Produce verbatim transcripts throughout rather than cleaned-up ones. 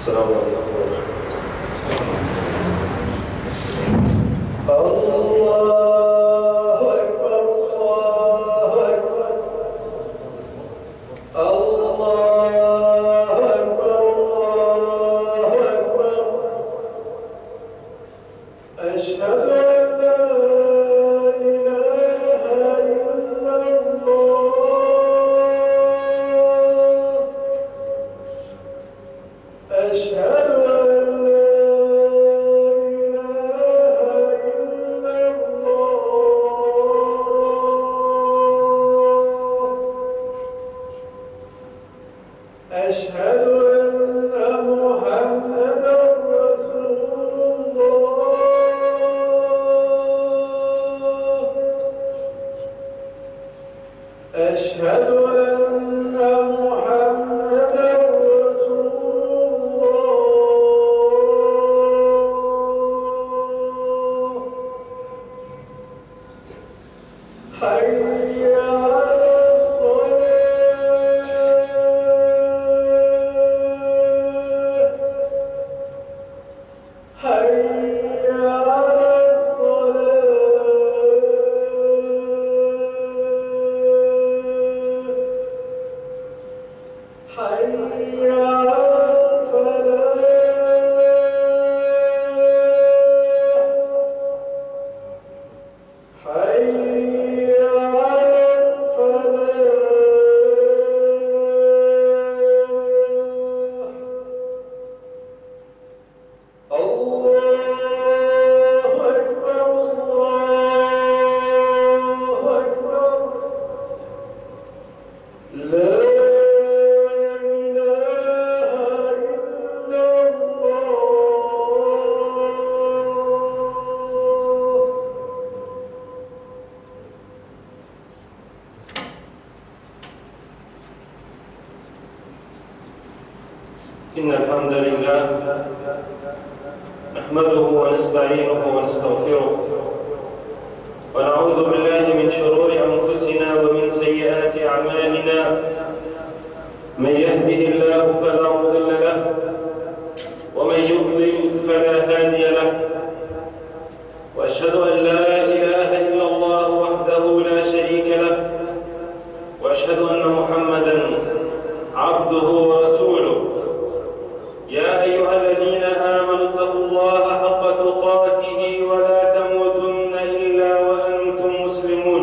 السلام عليكم ورحمة الله أكبر الله أكبر الله أكبر الله أكبر أشهد أن لا إله إلا الله أشهد أن لا إله إلا الله أشهد أن محمدا رسول الله أشهد أن محمدا رسول الله حي على الصلاة حي على الصلاة حي على الفلاح حي على الفلاح الله أكبر الله أكبر لا إله إلا الله إن الحمد لله نحمده ونستعينه ونستغفره ونعوذ بالله من شرور أنفسنا ومن سيئات أعمالنا من يهده الله فلا مضل له ومن يضلل فلا هادي له وأشهد أن لا إله إلا الله وحده لا شريك له وأشهد أن محمدًا عبده ورسوله يا أيها الذين آمنوا اتقوا الله حق تقاته ولا تموتن إلا وأنتم مسلمون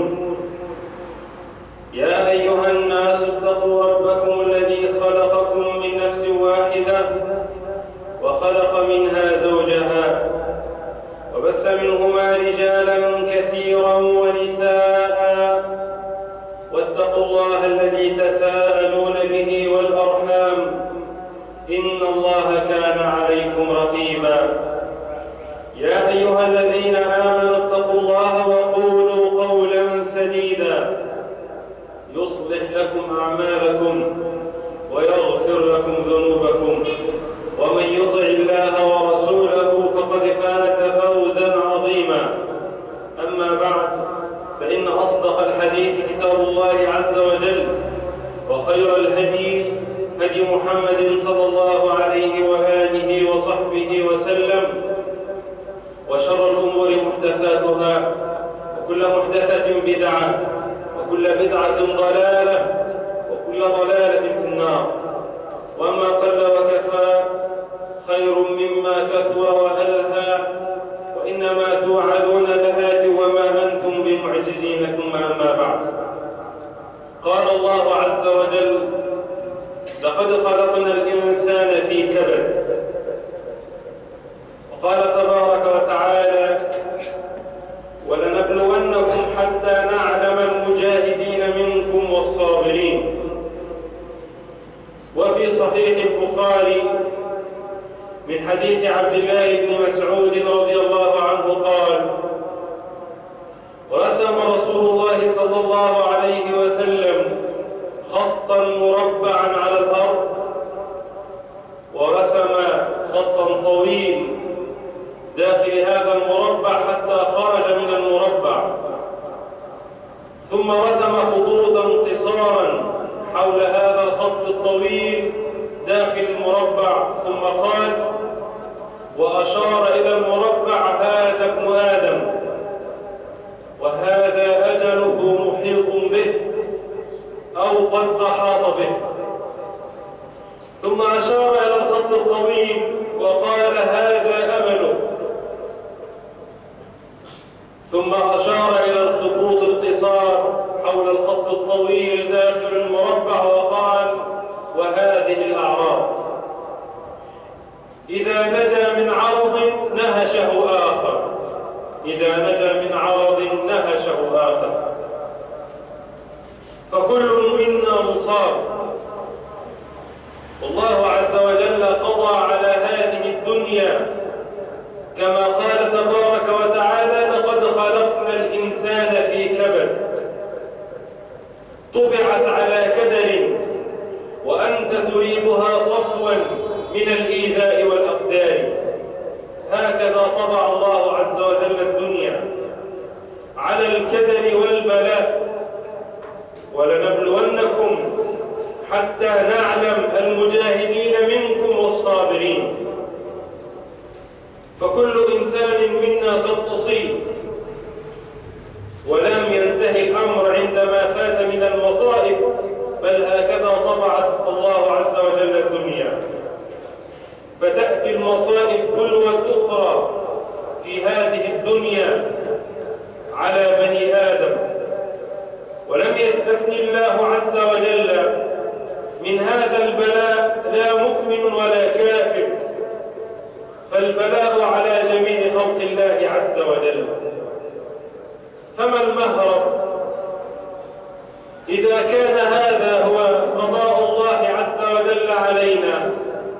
يا أيها الناس اتقوا ربكم الذي خلقكم من نفس واحدة وخلق منها زوجها وبث منهما رجالا كثيرا ونساء واتقوا الله الذي تساءلون به والأرحام إن الله كان عليكم رقيبا يا أيها الذين آمنوا اتقوا الله وقولوا قولا سديدا يصلح لكم أعمالكم ويغفر لكم ذنوبكم ومن يطع الله ورسوله فقد فاز فوزا عظيما أما بعد فإن أصدق الحديث كتاب الله عز وجل وخير الهدي هدي محمد صلى الله عليه وآله وصحبه وسلم وشر الأمور محدثاتها وكل محدثة بدعة وكل بدعة ضلالة وكل ضلالة في النار وما قل وكفى خير مما كثر وألهى وإنما توعدون لآت وما أنتم بمعجزين ثم أما بعد قال الله عز وجل لقد خلقنا الإنسان في كبد وقال تبارك وتعالى ولنبلونكم حتى نعلم المجاهدين منكم والصابرين وفي صحيح البخاري من حديث عبد الله بن مسعود رضي الله عنه قال ورسم رسول الله صلى الله عليه وسلم خطا مربعا على الأرض ورسم خطا طويل داخل هذا المربع حتى خرج من المربع ثم رسم خطوطا قصارا حول هذا الخط الطويل داخل المربع، ثم قال وأشار إلى المربع هذا ابن آدم وهذا أجله محيط به أو قد أحاط به، ثم أشار إلى الخط الطويل وقال هذا أمله، ثم أشار إلى الخطوط القصار حول الخط الطويل داخل المربع وقال وهذه الأعراض. إذا نجا من عرض نهشه آخر، إذا نجا من عرض نهشه آخر، فكل منا مصاب. والله عز وجل قضى على هذه الدنيا كما قال تبارك وتعالى لقد خلقنا الإنسان في كبد، طبعت على كدر وأنت تريدها صفوا من الإيذاء والأقدار. هكذا طبع الله عز وجل الدنيا على الكدر والبلاء، ولنبلونكم حتى نعلم المجاهدين منكم والصابرين. فكل إنسان منا قد أصيب، ولم ينتهي الأمر عندما فات من المصائب، بل هكذا طبعت الله عز وجل الدنيا، فتأتي المصائب تلوة أخرى في هذه الدنيا على بني آدم. ولم يستثني الله عز وجل من هذا البلاء لا مؤمن ولا كافر، فالبلاء على جميع خلق الله عز وجل. فما المهرب إذا كان هذا هو قضاء الله عز وجل علينا؟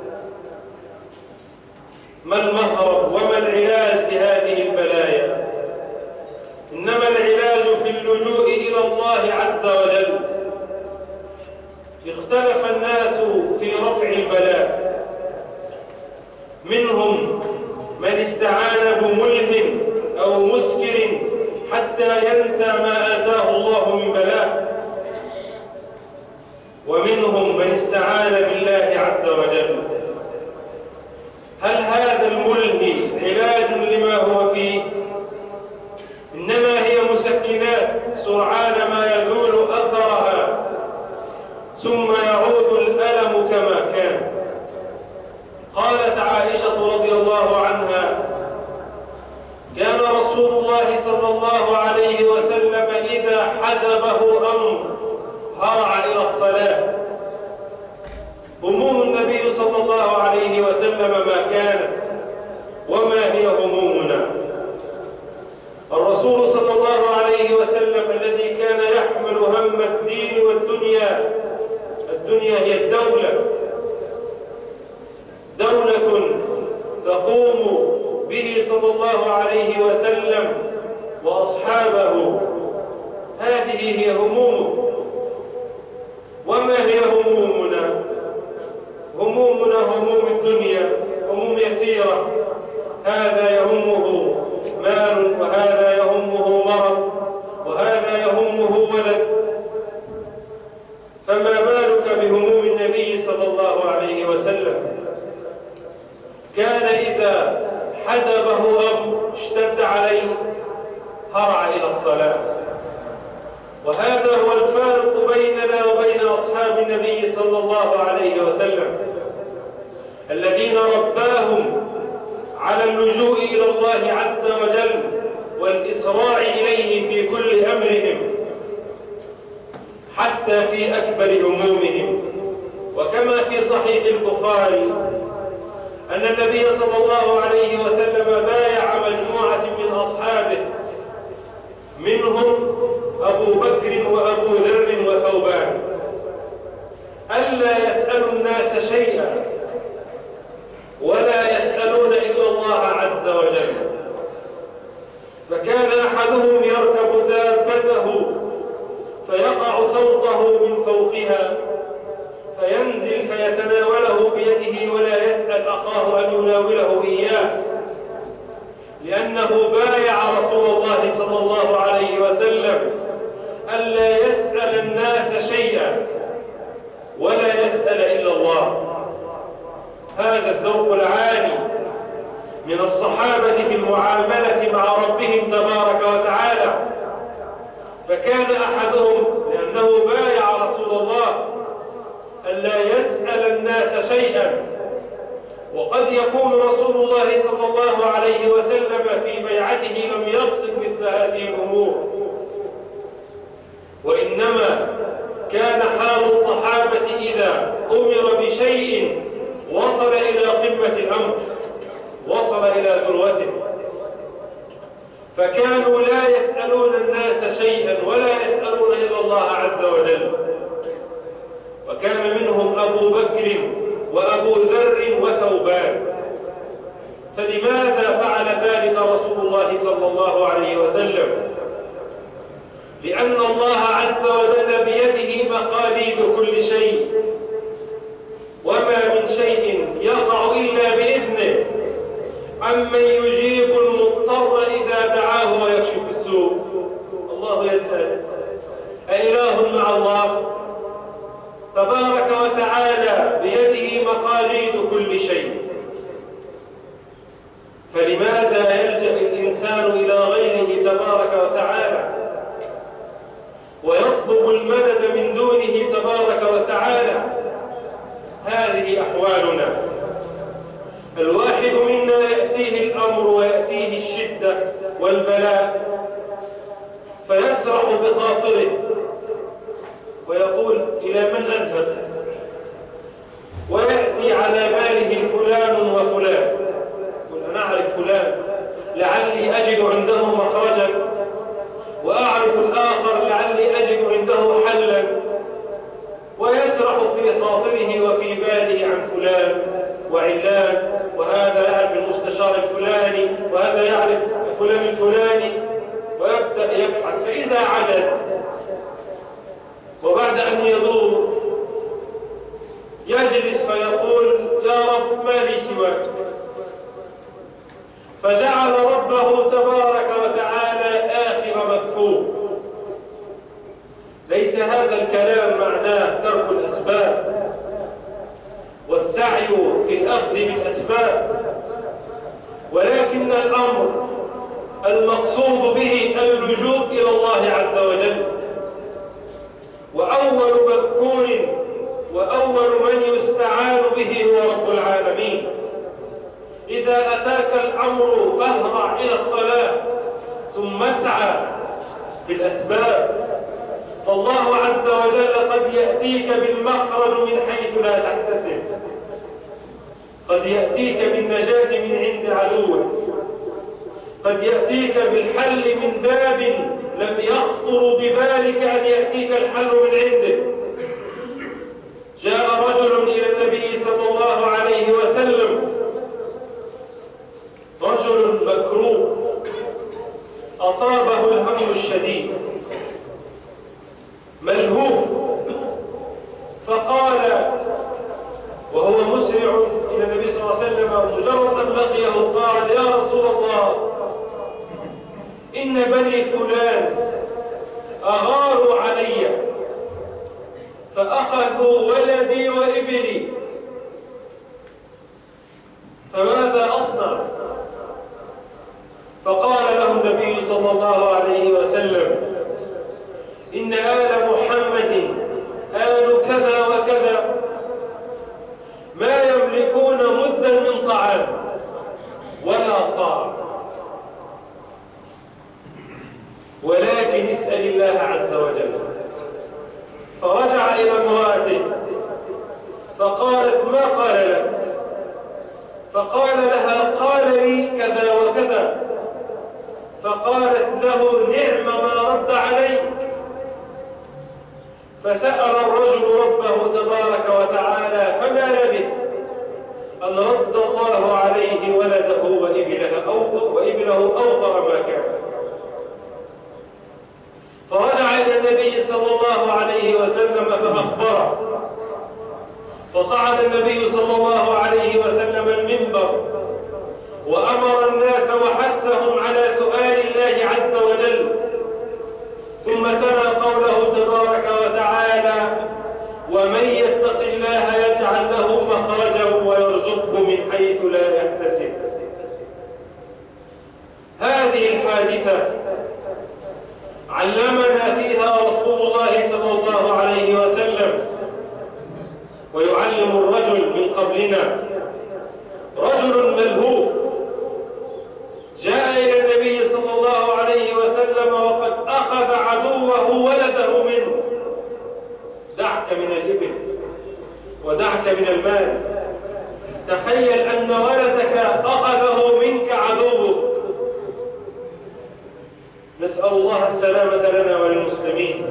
ما المهرب وما العلاج لهذه البلايا؟ إنما العلاج في اللجوء إلى الله عز وجل. اختلف الناس في رفع البلاء، منهم من استعان بملهم أو مسكر حتى ينسى ما آتاه الله من بلاء، ومنهم من استعان بالله عز وجل. هل هذا الملهي علاج لما هو فيه؟ إنما هي مسكنات سرعان ما يزول أثرها ثم يعود الألم كما كان. قالت عائشة رضي الله عنها كان رسول الله صلى الله عليه وسلم إذا حزبه أمر هرع إلى الصلاة. هموم النبي صلى الله عليه وسلم ما كانت، وما هي همومنا؟ الرسول صلى الله عليه وسلم الذي كان يحمل هم الدين والدنيا، الدنيا هي الدولة، دولة تقوم به صلى الله عليه وسلم وأصحابه، هذه هي همومه. وما هي همومنا؟ همومنا هموم الدنيا، هموم يسيرة، هذا يهمه مال، وهذا يهمه مرض، وهذا يهمه ولد، فما بالك بهموم النبي صلى الله عليه وسلم؟ كان إذا حزبه أمر اشتد عليه هرع إلى الصلاة. وهذا هو الفارق بيننا وبين أصحاب النبي صلى الله عليه وسلم الذين رباهم على اللجوء إلى الله عز وجل والإسراع إليه في كل أمرهم، حتى في أكبر همومهم. وكما في صحيح البخاري أن النبي صلى الله عليه وسلم بايع مجموعة من أصحابه، منهم أبو بكر وأبو ذر وثوبان، ألا يسألوا الناس شيئا ولا يسألون إلا الله عز وجل. فكان أحدهم يركب دابته فيقع صوته من فوقها فينزل فيتناوله بيده ولا يسأل أخاه أن يناوله إياه، لأنه بايع رسول الله صلى الله عليه وسلم ألا يسأل الناس شيئا ولا يسأل إلا الله. هذا الذوق العالي من الصحابة في المعاملة مع ربهم تبارك وتعالى. فكان أحدهم لأنه بايع رسول الله ألا يسأل الناس شيئا، وقد يكون رسول الله صلى الله عليه وسلم في بيعته لم يقصد مثل هذه الأمور، وإنما كان حال الصحابة إذا أمر بشيء وصل إلى قمة الأمر، وصل إلى ذروته، فكانوا لا يسألون الناس شيئا ولا يسألون إلا الله عز وجل. وكان منهم أبو بكر وأبو ذر وثوبان. فلماذا فعل ذلك رسول الله صلى الله عليه وسلم؟ لأن الله عز وجل بيده مقاليد كل شيء، وما من شيء يقع إلا بإذنه. أمن يجيب المضطر إذا دعاه ويكشف السوء؟ الله يسأل: أإله مع الله؟ تبارك وتعالى بيده مقاليد كل شيء. فلماذا يلجأ الإنسان إلى غيره تبارك وتعالى ويطلب المدد من دونه تبارك وتعالى؟ هذه أحوالنا. الواحد منا يأتيه الأمر ويأتيه الشدة والبلاء فيسرح بخاطره ويقول: إلى من أذهب؟ ويأتي على باله فلان وفلان، يقول: أنا أعرف فلان لعلي أجد عنده مخرجا، وأعرف الآخر لعلي أجد عنده حلا، ويسرح في خاطره وفي باله عن فلان وعلان، وهذا يعرف المستشار الفلاني وهذا يعرف فلان الفلاني، ويبدأ يبحث. فإذا عجز وبعد أن يدور يجلس فيقول: يا رب ما لي سواك. فجعل ربه تبارك وتعالى آخر مذكور. ليس هذا الكلام معناه ترك الأسباب والسعي في الأخذ بالأسباب، ولكن الأمر المقصود به اللجوء إلى الله عز وجل. وأول مذكور وأول من يستعان به هو رب العالمين. إذا أتاك الأمر فاهرع إلى الصلاة ثم اسعى في الأسباب، فالله عز وجل قد يأتيك بالمخرج من حيث لا تحتسب، قد يأتيك بالنجاة من عند عدوك، قد يأتيك بالحل من باب لم يخطر ببالك أن يأتيك الحل من عنده. جاء رجل إلى النبي صلى الله عليه وسلم، رجل مكروه أصابه الهم الشديد ملهوف، فقال وهو مسرع إلى النبي صلى الله عليه وسلم، مجرد أن لقيه قال: يا رسول الله، إن بني فلان أغاروا علي فأخذوا ولدي وإبلي، فماذا أصنع؟ فقال له النبي صلى الله عليه وسلم: إن آل محمد آل كذا وكذا ما يملكون مدا من طعام ولا صاع، ولكن اسأل الله عز وجل. فرجع إلى امرأته فقالت: ما قال لك؟ فقال لها: قال لي كذا وكذا. فقالت له: نعم ما رد عليك. فسأل الرجل ربه تبارك وتعالى فما لبث أن رد الله عليه ولده وإبله أو وإبله أوفر ما كان. فرجع إلى النبي صلى الله عليه وسلم فأخبره، فصعد النبي صلى الله عليه وسلم المنبر وأمر الناس وحثهم على سؤال الله عز وجل، ثم تلا قوله تبارك وتعالى: ومن يتق الله يجعل له مخرجا ويرزقه حادثة علمنا فيها رسول الله صلى الله عليه وسلم ويعلم الرجل من قبلنا. رجل ملهوف جاء إلى النبي صلى الله عليه وسلم وقد أخذ عدوه ولده منه. دعك من الإبل ودعك من المال، تخيل أن ولدك أخذه منك عدوك. نسأل الله السلامة لنا وللمسلمين.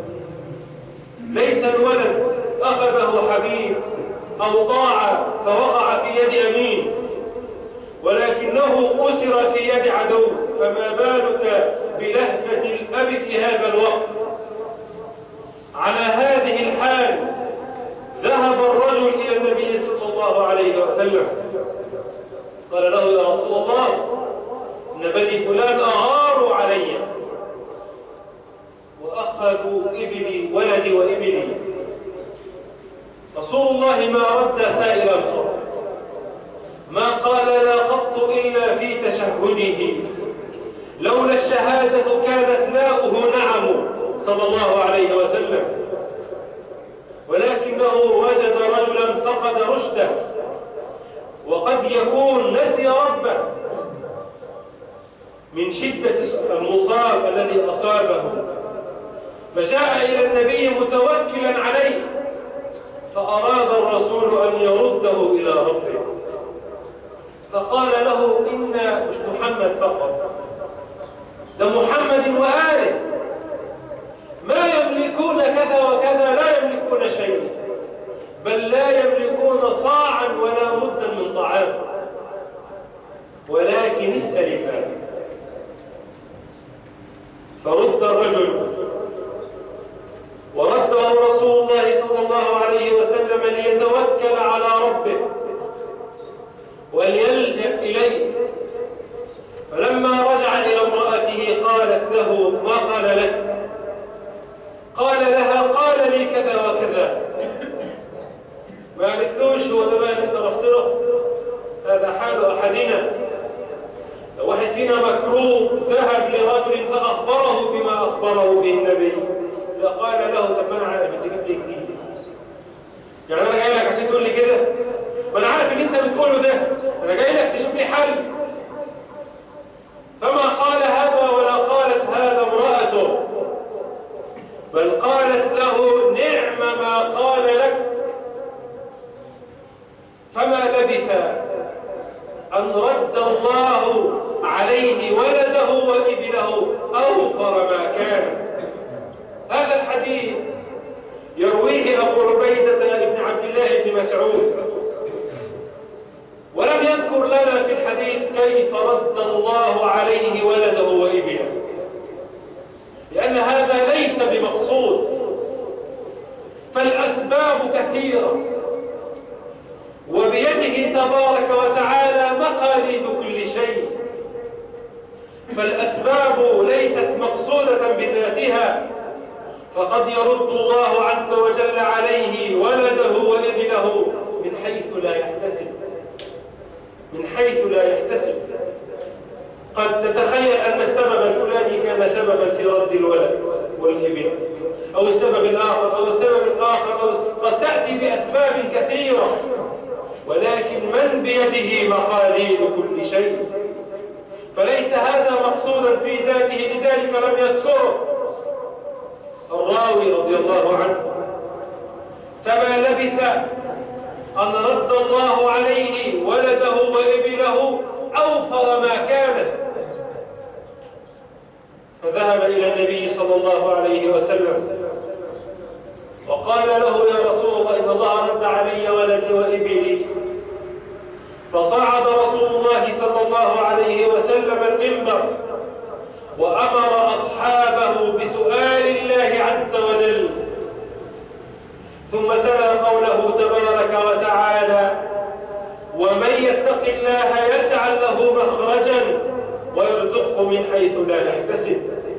ليس الولد أخذه حبيب أو ضاع فوقع في يد أمين، ولكنه أسر في يد عدو، فما بالك بلهفة الأب في هذا الوقت؟ على هذه الحال ذهب الرجل إلى النبي صلى الله عليه وسلم، قال له: يا رسول الله، إن بني فلان أغاروا علي وأخذوا إبلي، ولدي وإبلي. رسول الله ما رد سائلا قط، ما قال لا قط إلا في تشهده. لولا الشهادة كانت لاؤه نعم صلى الله عليه وسلم، ولكنه وجد رجلا فقد رشده، وقد يكون نسي ربه من شدة المصاب الذي أصابه، فجاء إلى النبي متوكلا عليه، فأراد الرسول أن يرده إلى ربه، فقال له: إن مش محمد فقط، ده محمد وآله ما يملكون كذا وكذا، لا يملكون شيء، بل لا يملكون صاعا ولا مدا من طعام، ولكن اسأل الله. فرد الرجل ورده رسول الله صلى الله عليه وسلم ليتوكل على ربه وليلجأ إليه. فلما رجع إلى امرأته قالت له: ما قال لك؟ قال لها: قال لي كذا وكذا. ما قالتلوش هو ده بقى اللي انت رحت له؟ هذا حال أحدنا. لو واحد فينا مكروه ذهب لرجل فأخبره بما أخبره به النبي، قال له: طب ما انا عارف انت جبت لي جديد، يعني انا جاي لك عشان تقول لي كده؟ ما انا عارف اللي انت بتقوله ده، انا جاي لك تشوف لي حل. فما قال هذا ولا قالت هذا امرأته، بل قالت له: نعم ما قال لك. فما لبث أن رد الله عليه ولده وابنه أوفر ما كان. هذا الحديث يرويه أبو عبيدة بن عبد الله بن مسعود، ولم يذكر لنا في الحديث كيف رد الله عليه ولده وابنه، لأن هذا ليس بمقصود. فالأسباب كثيرة، وبيده تبارك وتعالى مقاليد كل شيء، فالأسباب ليست مقصودة بذاتها، فقد يرد الله عز وجل عليه ولده وابنه من حيث لا يحتسب، من حيث لا يحتسب. قد تتخيل أن السبب الفلاني كان سببا في رد الولد والابن، أو السبب الآخر أو السبب الآخر أو قد تأتي بأسباب كثيرة، ولكن من بيده مقاليد كل شيء، فليس هذا مقصودا في ذاته، لذلك لم يذكره الراوي رضي الله عنه. فما لبث أن رد الله عليه ولده وابنه أوفر ما كانت، فذهب إلى النبي صلى الله عليه وسلم وقال له: يا رسول الله، إن الله رد علي ولدي وابني. فصعد رسول الله صلى الله عليه وسلم المنبر وأمر أصحابه بسؤال الله عز وجل، ثم تلا قوله تبارك وتعالى: ومن يتق الله يجعل له مخرجا ويرزقه من حيث لا يحتسب.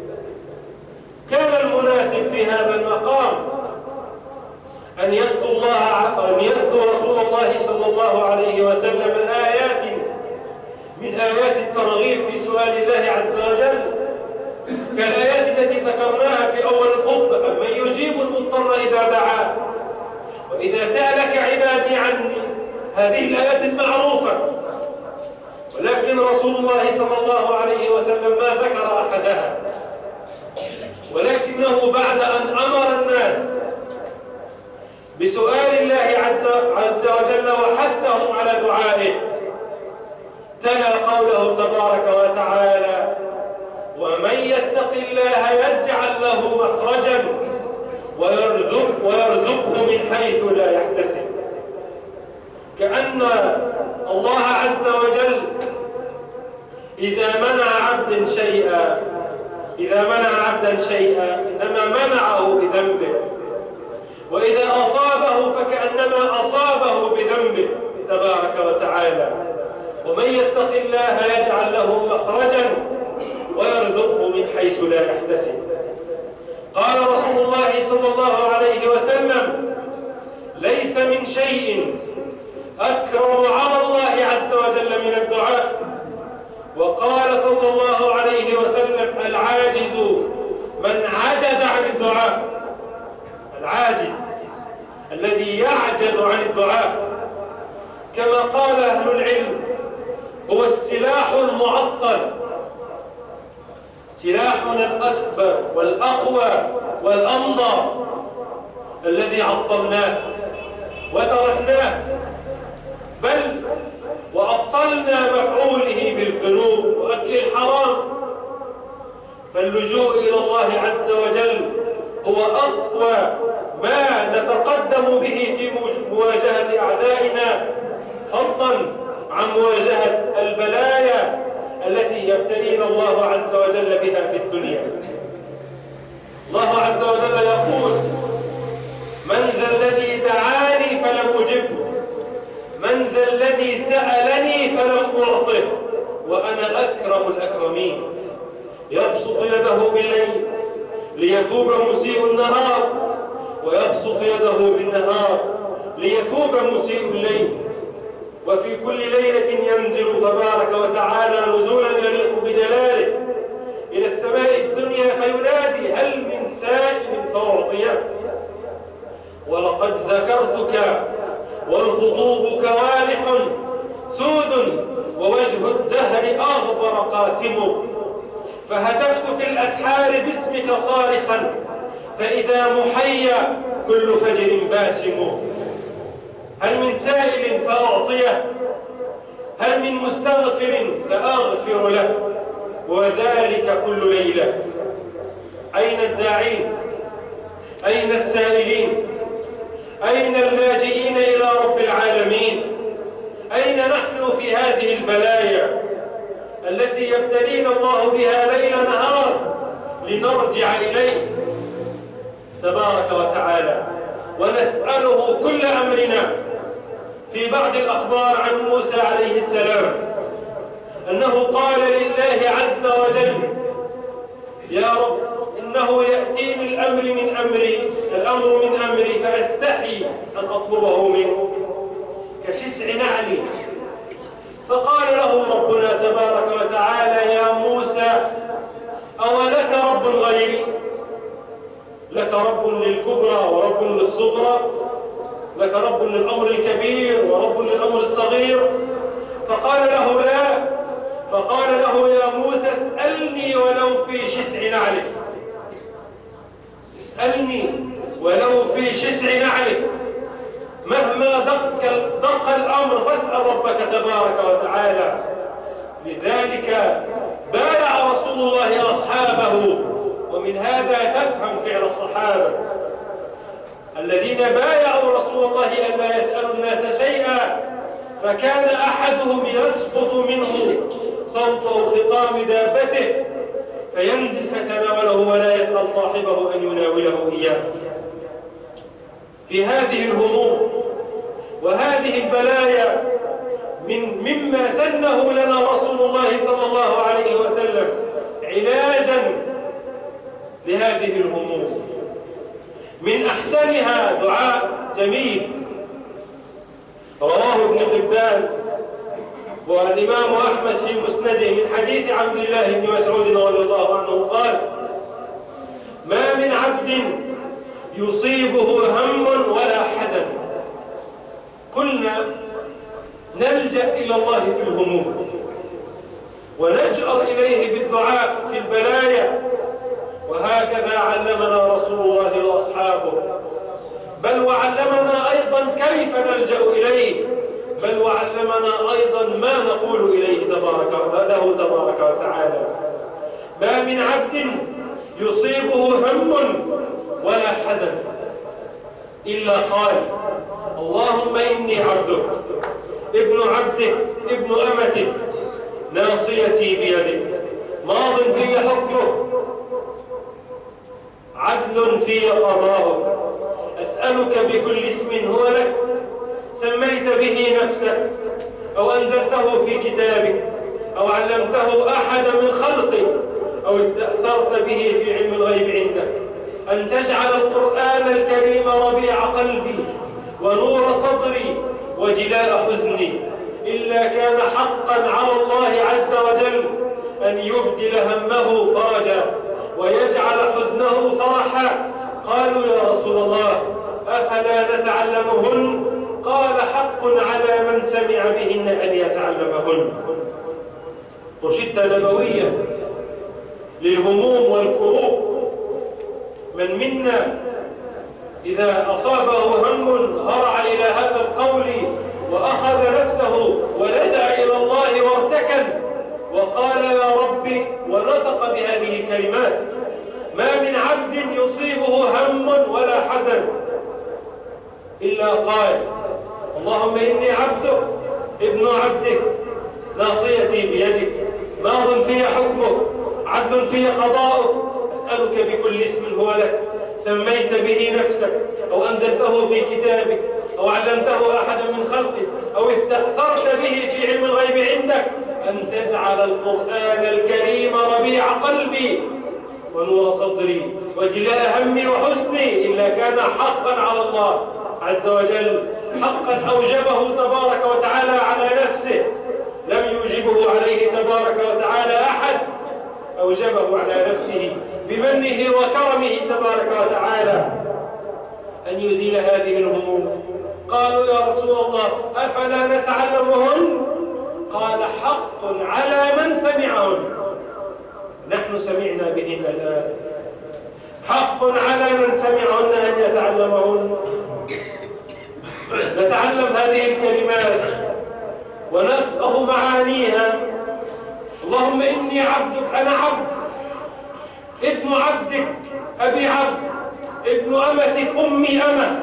كان المناسب في هذا المقام أن يتلو الله أن يتلو رسول الله صلى الله عليه وسلم آيات من آيات الترغيب في سؤال الله عز وجل، كالآيات التي ذكرناها في أول الخطبة: أمن يجيب المضطر إذا دعاه، وإذا سألك عبادي عني. هذه الآيات المعروفة، ولكن رسول الله صلى الله عليه وسلم ما ذكر أحدها، ولكنه بعد أن أمر الناس بسؤال الله عز, عز وجل وحثهم على دعائه، تلا قوله تبارك وتعالى: ومن يتق الله يجعل له مخرجا ويرزق ويرزقه من حيث لا يحتسب. كأن الله عز وجل إذا منع عبد شيئا إذا منع عبدا شيئا إنما منعه بذنبه، وإذا أصابه فكأنما أصابه بذنبه تبارك وتعالى. ومن يتق الله يجعل له مخرجا ويرزقه من حيث لا يحتسب. قال رسول الله صلى الله عليه وسلم: ليس من شيء أكرم على الله عز وجل من الدعاء. وقال صلى الله عليه وسلم: العاجز من عجز عن الدعاء. العاجز الذي يعجز عن الدعاء، كما قال أهل العلم، هو السلاح المعطل، سلاحنا الأكبر والأقوى والأمضى الذي عطلناه وتركناه، بل وأبطلنا مفعوله بالذنوب وأكل الحرام. فاللجوء إلى الله عز وجل هو أقوى ما نتقدم به في مواجهة أعدائنا، فضلا عن مواجهة البلايا التي يبتلينا الله عز وجل بها في الدنيا. الله عز وجل يقول: من ذا الذي دعاني فلم أجبه، من ذا الذي سألني فلم أعطه، وأنا أكرم الأكرمين. يبسط يده بالليل ليتوب مسيء النهار، ويبسط يده بالنهار ليتوب مسيء الليل. وفي كل ليلة ينزل تبارك وتعالى نزولا يليق بجلاله إلى السماء الدنيا فينادي: هل من سائل فأعطيه. ولقد ذكرتك والخطوب كوالح سود، ووجه الدهر أغبر قاتم، فهتفت في الأسحار باسمك صارخا، فإذا محيا كل فجر باسم. هل من سائل فأعطيه، هل من مستغفر فأغفر له، وذلك كل ليلة. أين الداعين؟ أين السائلين؟ أين اللاجئين إلى رب العالمين؟ أين نحن في هذه البلايا التي يبتلينا الله بها ليل نهار لنرجع إليه تبارك وتعالى ونسأله كل أمرنا؟ في بعض الأخبار عن موسى عليه السلام أنه قال لله عز وجل: يا رب، إنه يأتيني الأمر من أمري الأمر من أمري فأستحي أن أطلبه منك كشسع نعلي. فقال له ربنا تبارك وتعالى: يا موسى، أولك رب غيري؟ لك رب للكبرى ورب للصغرى، لك رب للأمر الكبير ورب للأمر الصغير. فقال له: لا. فقال له: يا موسى، اسألني ولو في شسع نعلك، اسألني ولو في شسع نعلك، مهما دق, دق الأمر فاسأل ربك تبارك وتعالى. لذلك بايع رسول الله أصحابه، ومن هذا تفهم فعل الصحابة الذين بايعوا رسول الله أن لا يسألوا الناس شيئا، فكان أحدهم يسقط منه صوت أو خطام دابته فينزل فتناوله ولا يسأل صاحبه أن يناوله إياه. في هذه الهموم وهذه البلايا من مما سنه لنا رسول الله صلى الله عليه وسلم علاجا لهذه الهموم، من أحسنها دعاء جميل رواه ابن حبان والإمام أحمد في مسنده من حديث عبد الله بن مسعود رضي الله عنه قال: ما من عبد يصيبه هم ولا حزن. قلنا نلجأ إلى الله في الهموم ونجأر إليه بالدعاء في البلايا، وهكذا علمنا رسول الله وأصحابه، بل وعلمنا أيضا كيف نلجأ إليه، بل وعلمنا أيضا ما نقول إليه تبارك له تبارك وتعالى. ما من عبد يصيبه هم ولا حزن إلا قال: اللهم إني عبدك ابن عبدك ابن أمتك ناصيتي بيدك ماض في حكمك عدل في قضاؤك أسألك بكل اسم هو لك سميت به نفسك أو أنزلته في كتابك أو علمته أحدا من خلقك أو استأثرت به في علم الغيب عندك أن تجعل القرآن الكريم ربيع قلبي ونور صدري وجلاء حزني، إلا كان حقا على الله عز وجل أن يبدل همه فرجا ويجعل حزنه فرحا. قالوا: يا رسول الله أفلا نتعلمهن؟ قال: حق على من سمع بهن أن يتعلمهن. روشتة نبوية للهموم والكروب. من منا إذا أصابه هم هرع إلى هذا القول وأخذ نفسه ولجأ إلى الله وارتكن وقال: يا ربي، ونطق بهذه الكلمات: ما من عبد يصيبه هم ولا حزن إلا قال: اللهم إني عبدك ابن عبدك ناصيتي بيدك ماض في حكمك عدل في قضاؤك أسألك بكل اسم هو لك سميت به نفسك أو أنزلته في كتابك أو علمته أحدا من خلقك أو استأثرت به في علم الغيب عندك أن تجعل القرآن الكريم ربيع قلبي ونور صدري وجلاء همي وحزني، إلا كان حقا على الله عز وجل، حقا أوجبه تبارك وتعالى على نفسه، لم يوجبه عليه تبارك وتعالى أحد، أوجبه على نفسه بمنه وكرمه تبارك وتعالى أن يزيل هذه الهموم. قالوا: يا رسول الله أفلا نتعلمهن؟ قال: حق على من سمعهن. نحن سمعنا بهن الآن، حق على من سمعهن أن يتعلمهن. نتعلم هذه الكلمات ونفقه معانيها. اللهم إني عبدك، أنا عبد ابن عبدك أبي عبد ابن أمتك أمي أمة.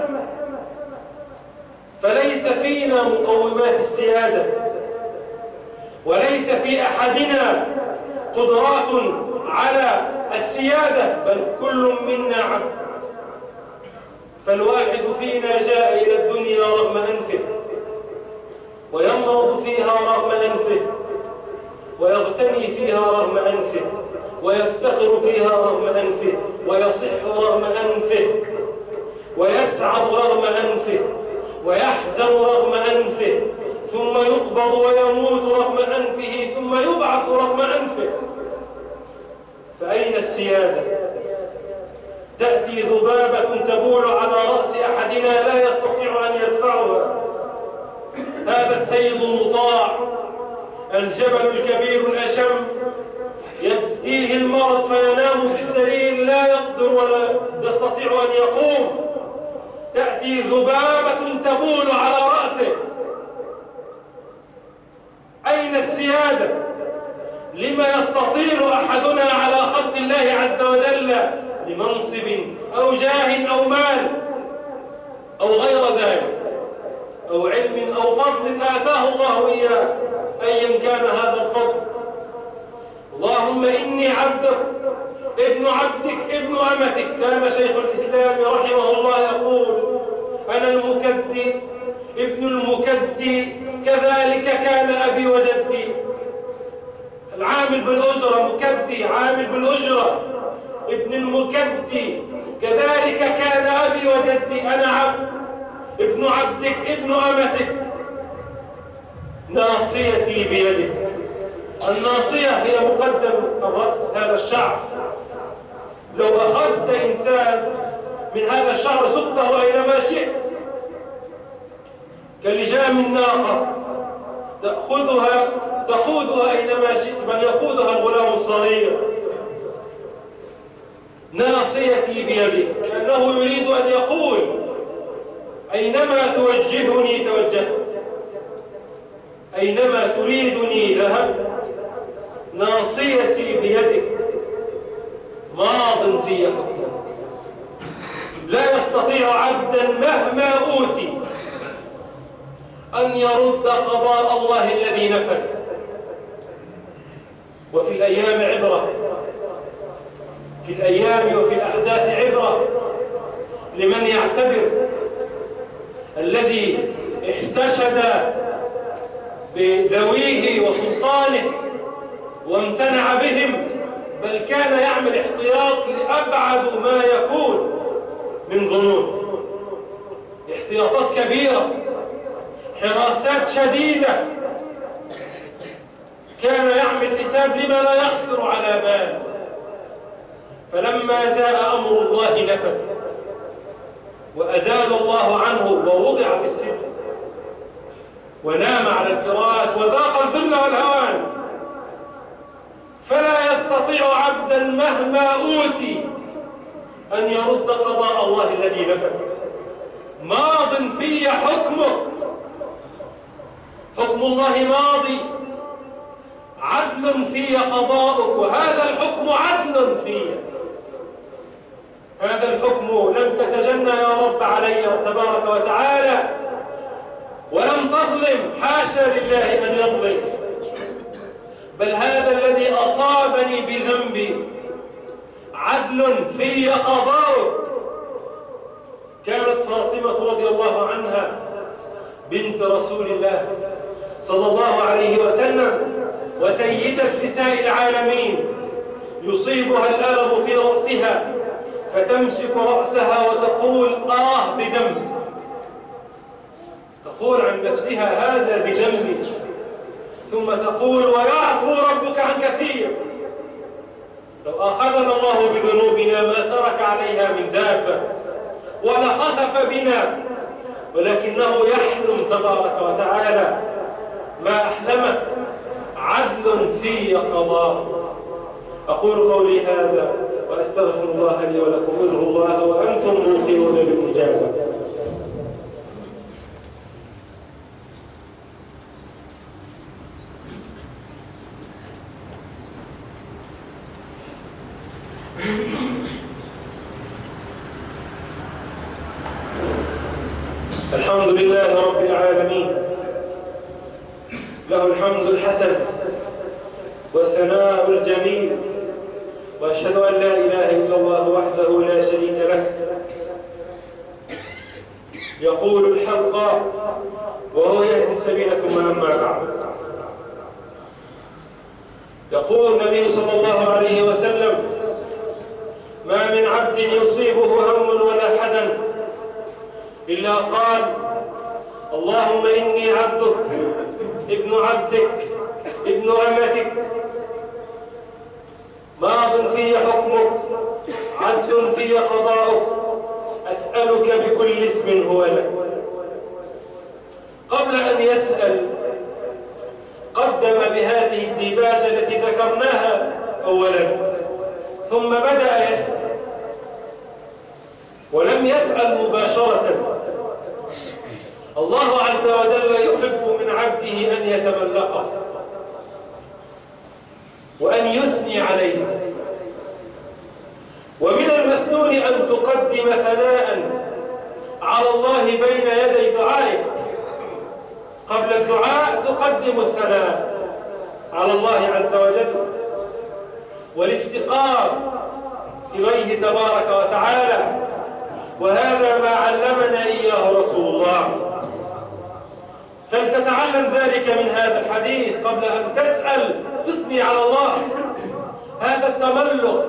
فليس فينا مقومات السيادة وليس في أحدنا قدرات على السيادة، بل كل منا عبد. فالواحد فينا جاء إلى الدنيا رغم أنفه ويمرض فيها رغم أنفه ويغتني فيها رغم أنفه ويفتقر فيها رغم أنفه ويصح رغم أنفه ويسعد رغم أنفه ويحزن رغم أنفه ثم يقبض ويموت رغم أنفه ثم يبعث رغم أنفه. فأين السيادة؟ تأتي ذبابة تبول على رأس أحدنا لا يستطيع أن يدفعها. هذا السيد المطاع الجبل الكبير الأشم يأتيه المرض فينام في السرير لا يقدر ولا يستطيع أن يقوم. تأتي ذبابة تبول على رأسه. أين السيادة؟ لما يستطيل أحدنا على خلق الله عز وجل لمنصب أو جاه أو مال أو غير ذلك أو علم أو فضل آتاه الله إياه، أيا كان هذا الفضل. اللهم إني عبدك ابن عبدك ابن أمتك. كان شيخ الإسلام رحمه الله يقول: أنا المكدي ابن المكدي كذلك كان أبي وجدي. العامل بالأجرة مكدي، عامل بالأجرة ابن المكدي كذلك كان أبي وجدي. أنا عبد ابن عبدك ابن أمتك ناصيتي بيدك. الناصية هي مقدم الرأس، هذا الشعر. لو أخذت إنسان من هذا الشعر سقطه أينما شئت، كلجام الناقة تأخذها تقودها أينما شئت، بل يقودها الغلام الصغير. ناصيتي بيدك، كأنه يريد أن يقول أينما توجهني توجهت، أينما تريدني ذهبت. ناصيتي بيدك، ماض في حكمك. لا يستطيع عبدا مهما أوتي أن يرد قضاء الله الذي نفذ. وفي الأيام عبرة، في الأيام وفي الأحداث عبرة لمن يعتبر. الذي احتشد بذويه وسلطانه وامتنع بهم، بل كان يعمل احتياط لأبعد ما يكون من ظنون، احتياطات كبيرة، حراسات شديدة. كان يعمل حساب لما لا يخطر على بال. فلما جاء أمر الله نفذ، وأزال الله عنه ووضع في السجن ونام على الفراش وذاق الذل والهوان. فلا يستطيع عبدا مهما أوتي أن يرد قضاء الله الذي نفذ. ماض في حكمه، حكم الله ماضي، عدل في قضاؤك، وهذا الحكم عدل في. هذا الحكم لم تتجنى يا رب علي تبارك وتعالى، ولم تظلم، حاشا لله أن يظلم، بل هذا الذي أصابني بذنبي عدل في قضاؤك. كانت فاطمة رضي الله عنها بنت رسول الله صلى الله عليه وسلم وسيدة نساء العالمين، يصيبها الألم في رأسها فتمسك رأسها وتقول آه بذنب، تقول عن نفسها هذا بذنبي، ثم تقول ويعفو ربك عن كثير. لو أخذنا الله بذنوبنا ما ترك عليها من دابة ولخسف بنا، ولكنه يحلم تبارك وتعالى. ما أحلمه، عدل في قضاء. أقول قولي هذا وأستغفر الله لي ولكم، ادعوا الله وأنتم موقنون بالإجابة. الحمد لله رب العالمين، له الحمد الحسن والثناء الجميل، وأشهد أن لا إله إلا الله وحده لا شريك له، يقول الحق وهو يهدي السبيل. ثم أما بعد، يقول النبي صلى الله عليه وسلم ما من عبد يصيبه هم ولا حزن إلا قال اللهم إني عبدك ابن عبدك ابن أمتك، ماض في حكمك، عدل في قضاؤك، أسألك بكل اسم هو لك. قبل أن يسأل قدم بهذه الديباجة التي ذكرناها أولا، ثم بدأ يسأل، ولم يسأل مباشرة. الله عز وجل يحب من عبده أن يتملقه وأن يثني عليه. ومن المسنون أن تقدم ثناء على الله بين يدي دعائك. قبل الدعاء تقدم الثناء على الله عز وجل والافتقار إليه تبارك وتعالى، وهذا ما علمنا إياه رسول الله. فلتتعلم ذلك من هذا الحديث قبل أن تسأل تثني على الله. هذا التملق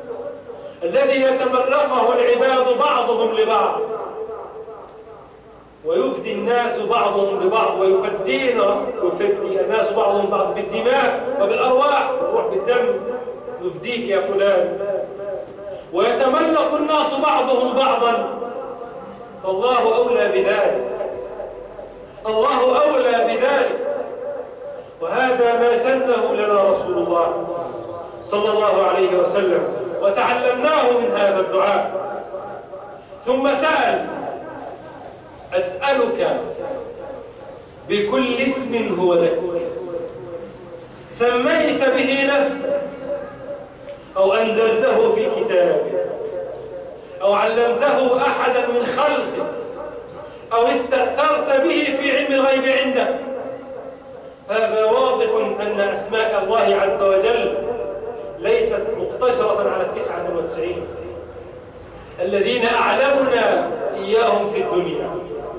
الذي يتملقه العباد بعضهم لبعض، ويفدي الناس بعضهم ببعض، ويفدينا يفدي الناس بعضهم بعض بالدماء وبالأرواح، الروح بالدم، يفديك يا فلان، ويتملق الناس بعضهم بعضا، فالله أولى بذلك، الله أولى بذلك. وهذا ما سنه لنا رسول الله صلى الله عليه وسلم، وتعلمناه من هذا الدعاء. ثم سأل: أسألك بكل اسم هو لك سميت به نفسك أو أنزلته في كتابك أو علمته أحدا من خلقك أو استأثرت به في علم الغيب عندك. هذا واضح أن أسماء الله عز وجل ليست مقتصرة على التسعة وتسعين الذين أعلمنا إياهم في الدنيا.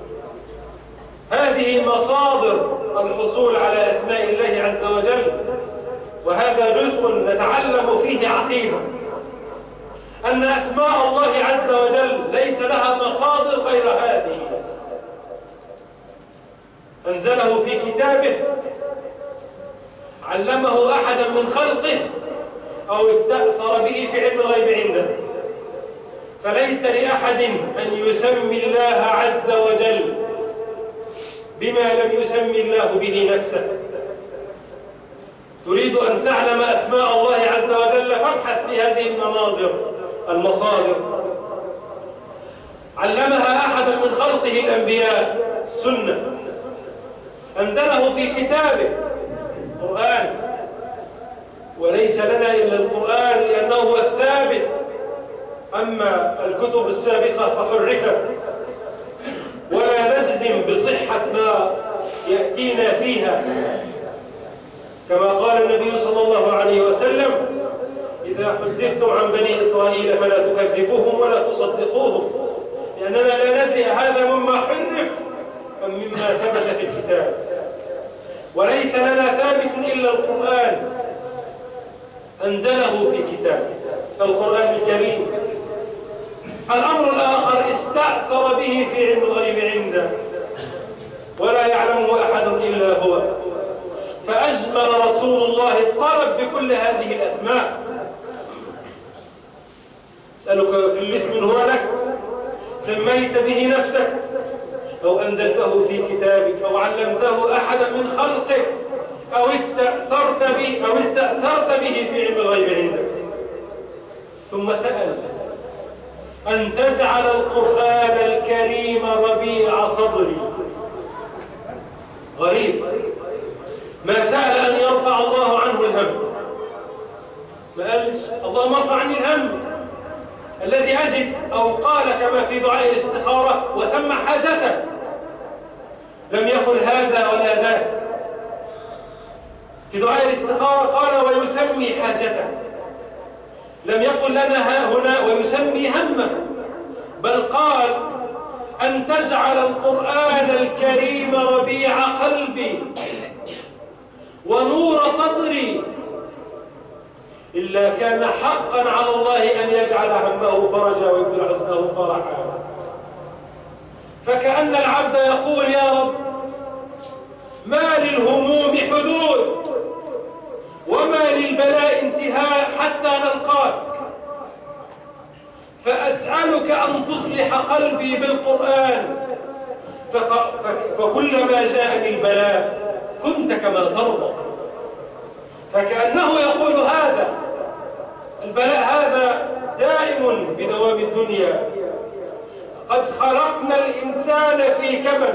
هذه مصادر الحصول على أسماء الله عز وجل، وهذا جزء نتعلم فيه عقيدة، أن أسماء الله عز وجل ليس لها مصادر غير هذه. أنزله في كتابه، علمه أحدا من خلقه، أو استأثر به في علم الغيب عنده. فليس لأحد أن يسمي الله عز وجل بما لم يسمي الله به نفسه. تريد أن تعلم أسماء الله عز وجل، فابحث في هذه المناظر المصادر. علمها أحدا من خلقه الأنبياء، السنة. أنزله في كتابه، القرآن، وليس لنا إلا القرآن لأنه هو الثابت. أما الكتب السابقة فحرفت، ولا نجزم بصحة ما يأتينا فيها، كما قال النبي صلى الله عليه وسلم: إذا حدثتم عن بني إسرائيل فلا تكذبوهم ولا تصدقوهم، لأننا لا ندري هذا مما حرف أم مما ثبت في الكتاب. وليس لنا ثابت إلا القرآن، أنزله في كتابه القرآن الكريم. الأمر الآخر: استأثر به في علم الغيب عنده، ولا يعلمه أحد إلا هو. فأجمل رسول الله الطلب بكل هذه الأسماء. أسألك بكل اسم هو لك سميت به نفسك أو أنزلته في كتابك أو علمته أحدا من خلقك أو استأثرت به أو استأثرت به في علم الغيب عندك. ثم سأل: أن تجعل القرآن الكريم ربيع صدري. غريب، ما سأل أن يرفع الله عنه الهم، ما قالش اللهم ارفع عني الهم الذي أجد، أو قال كما في دعاء الاستخارة وسمى حاجته. لم يقل هذا ولا ذاك. في دعاء الاستخارة قال ويسمي حاجته، لم يقل لنا ها هنا ويسمي همه، بل قال أن تجعل القرآن الكريم ربيع قلبي ونور صدري. إلا كان حقا على الله أن يجعل همه فرجا ويبدل حزنه فرحا. فكأن العبد يقول: يا رب، ما للهموم حدود وما للبلاء انتهاء حتى نلقاك، فأسألك أن تصلح قلبي بالقرآن، فكلما جاءني البلاء كنت كما ترضى. فكأنه يقول هذا البلاء هذا دائم بدوام الدنيا. قد خلقنا الإنسان في كبد.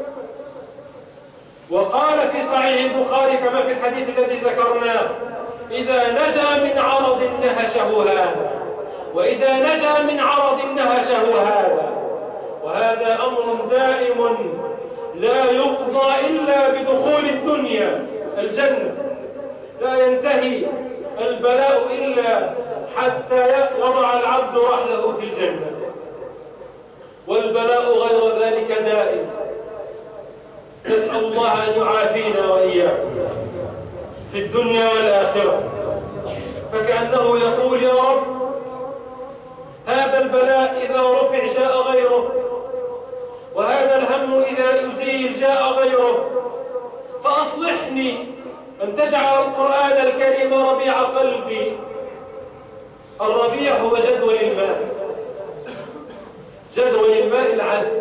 وقال في صحيح البخاري كما في الحديث الذي ذكرناه: إذا نجا من عرض نهشه هذا، وإذا نجا من عرض نهشه هذا. وهذا أمر دائم لا يقضى إلا بدخول الدنيا الجنة. لا ينتهي البلاء إلا حتى يضع العبد رحله في الجنة، والبلاء غير ذلك دائم. نسأل الله أن يعافينا وإياكم في الدنيا والآخرة. فكأنه يقول: يا رب، هذا البلاء إذا رفع جاء غيره، وهذا الهم إذا يزيل جاء غيره. فأصلحني أن تجعل القرآن الكريم ربيع قلبي. الربيع هو جدول الماء، جدول الماء العذب.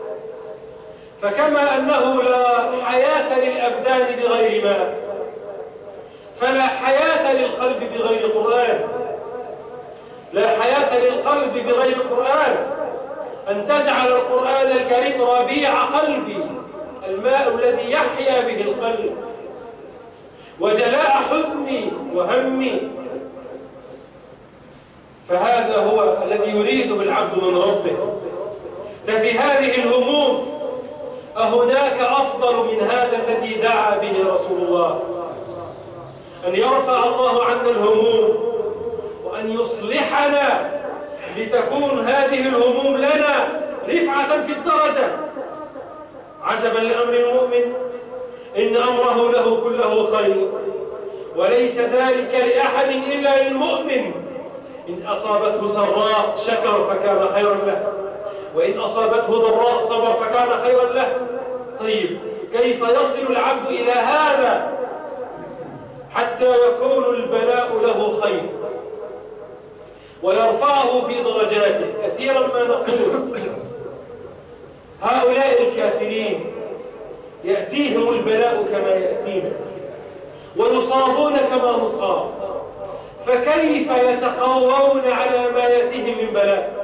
فكما أنه لا حياة للأبدان بغير ماء، فلا حياة للقلب بغير قرآن. لا حياة للقلب بغير قرآن. أن تجعل القرآن الكريم ربيع قلبي، الماء الذي يحيا به القلب، وجلاء حزني وهمي. فهذا هو الذي يريده العبد من ربه. ففي هذه الهموم أهناك أفضل من هذا الذي دعا به رسول الله؟ أن يرفع الله عنا الهموم وأن يصلحنا لتكون هذه الهموم لنا رفعة في الدرجة. عجبا لأمر المؤمن، إن أمره له كله خير، وليس ذلك لأحد إلا للمؤمن. إن أصابته سراء شكر فكان خيرا له، وإن أصابته ضراء صبر فكان خيرا له. طيب، كيف يصل العبد إلى هذا حتى يكون البلاء له خير ويرفعه في درجاته؟ كثيرا ما نقول هؤلاء الكافرين يأتيهم البلاء كما يأتينا، ويصابون كما نصاب، فكيف يتقوون على ما يأتيهم من بلاء؟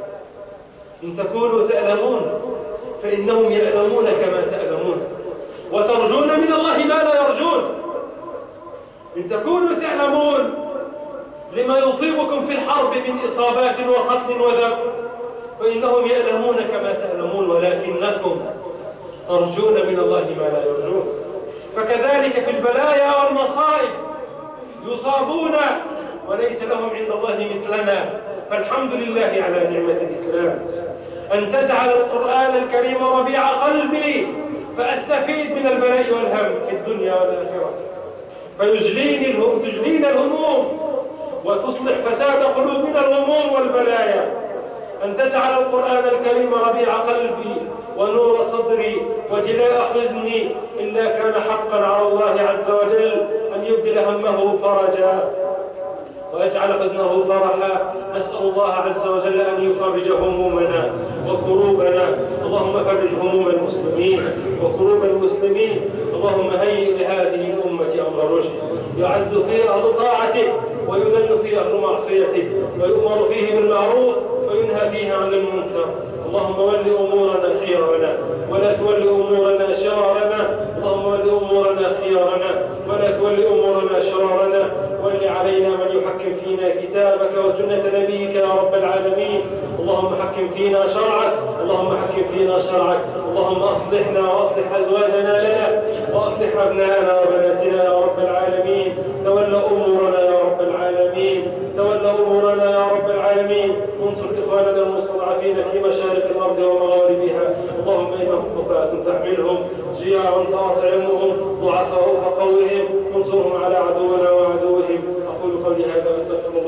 إن تكونوا تألمون فإنهم يألمون كما تألمون، وترجون من الله ما لا يرجون. إن تكونوا تعلمون لما يصيبكم في الحرب من إصابات وقتل وذب، فإنهم يألمون كما تألمون، ولكنكم ترجون من الله ما لا يرجون. فكذلك في البلايا والمصائب يصابون وليس لهم عند الله مثلنا. فالحمد لله على نعمة الإسلام. أن تجعل القرآن الكريم ربيع قلبي فأستفيد من البلاء والهم في الدنيا والآخرة، فيجليني الهم تجلينا الهموم وتصلح فساد قلوبنا الهموم والبلايا. أن تجعل القرآن الكريم ربيع قلبي ونور صدري وجلاء حزني، إلا كان حقا على الله عز وجل أن يبدل همه فرجا ويجعل حزنه فرحا. نسأل الله عز وجل أن يفرج همومنا وكروبنا. اللهم فرج هموم المسلمين وكروب المسلمين. اللهم هيئ لهذه الأمة أمر رشد، يعز فيه أهل طاعتك ويذل فيه أهل معصيتك، ويؤمر فيه بالمعروف وينهى فيه عن المنكر. اللهم ول أمورنا خيارنا ولا تول أمورنا شرارنا. اللهم ول أمورنا خيارنا ولا تول أمورنا شرارنا. ول علينا من يحكم فينا كتابك وسنة نبيك يا رب العالمين. اللهم حكم فينا شرعك، اللهم حكم فينا شرعك. اللهم أصلحنا وأصلح أزواجنا لنا، وأصلح أبناءنا وبناتنا يا رب العالمين. تولى أمورنا يا رب العالمين، تولى أمورنا يا رب العالمين. وانصر إخواننا المستضعفين في مشارق الأرض ومغاربها. اللهم إنهم كفاة فاحملهم، جياع فأطعمهم، ضعفاء فقوهم، وانصرهم على عدونا وعدوهم. أقول قولي هذا واستغفر الله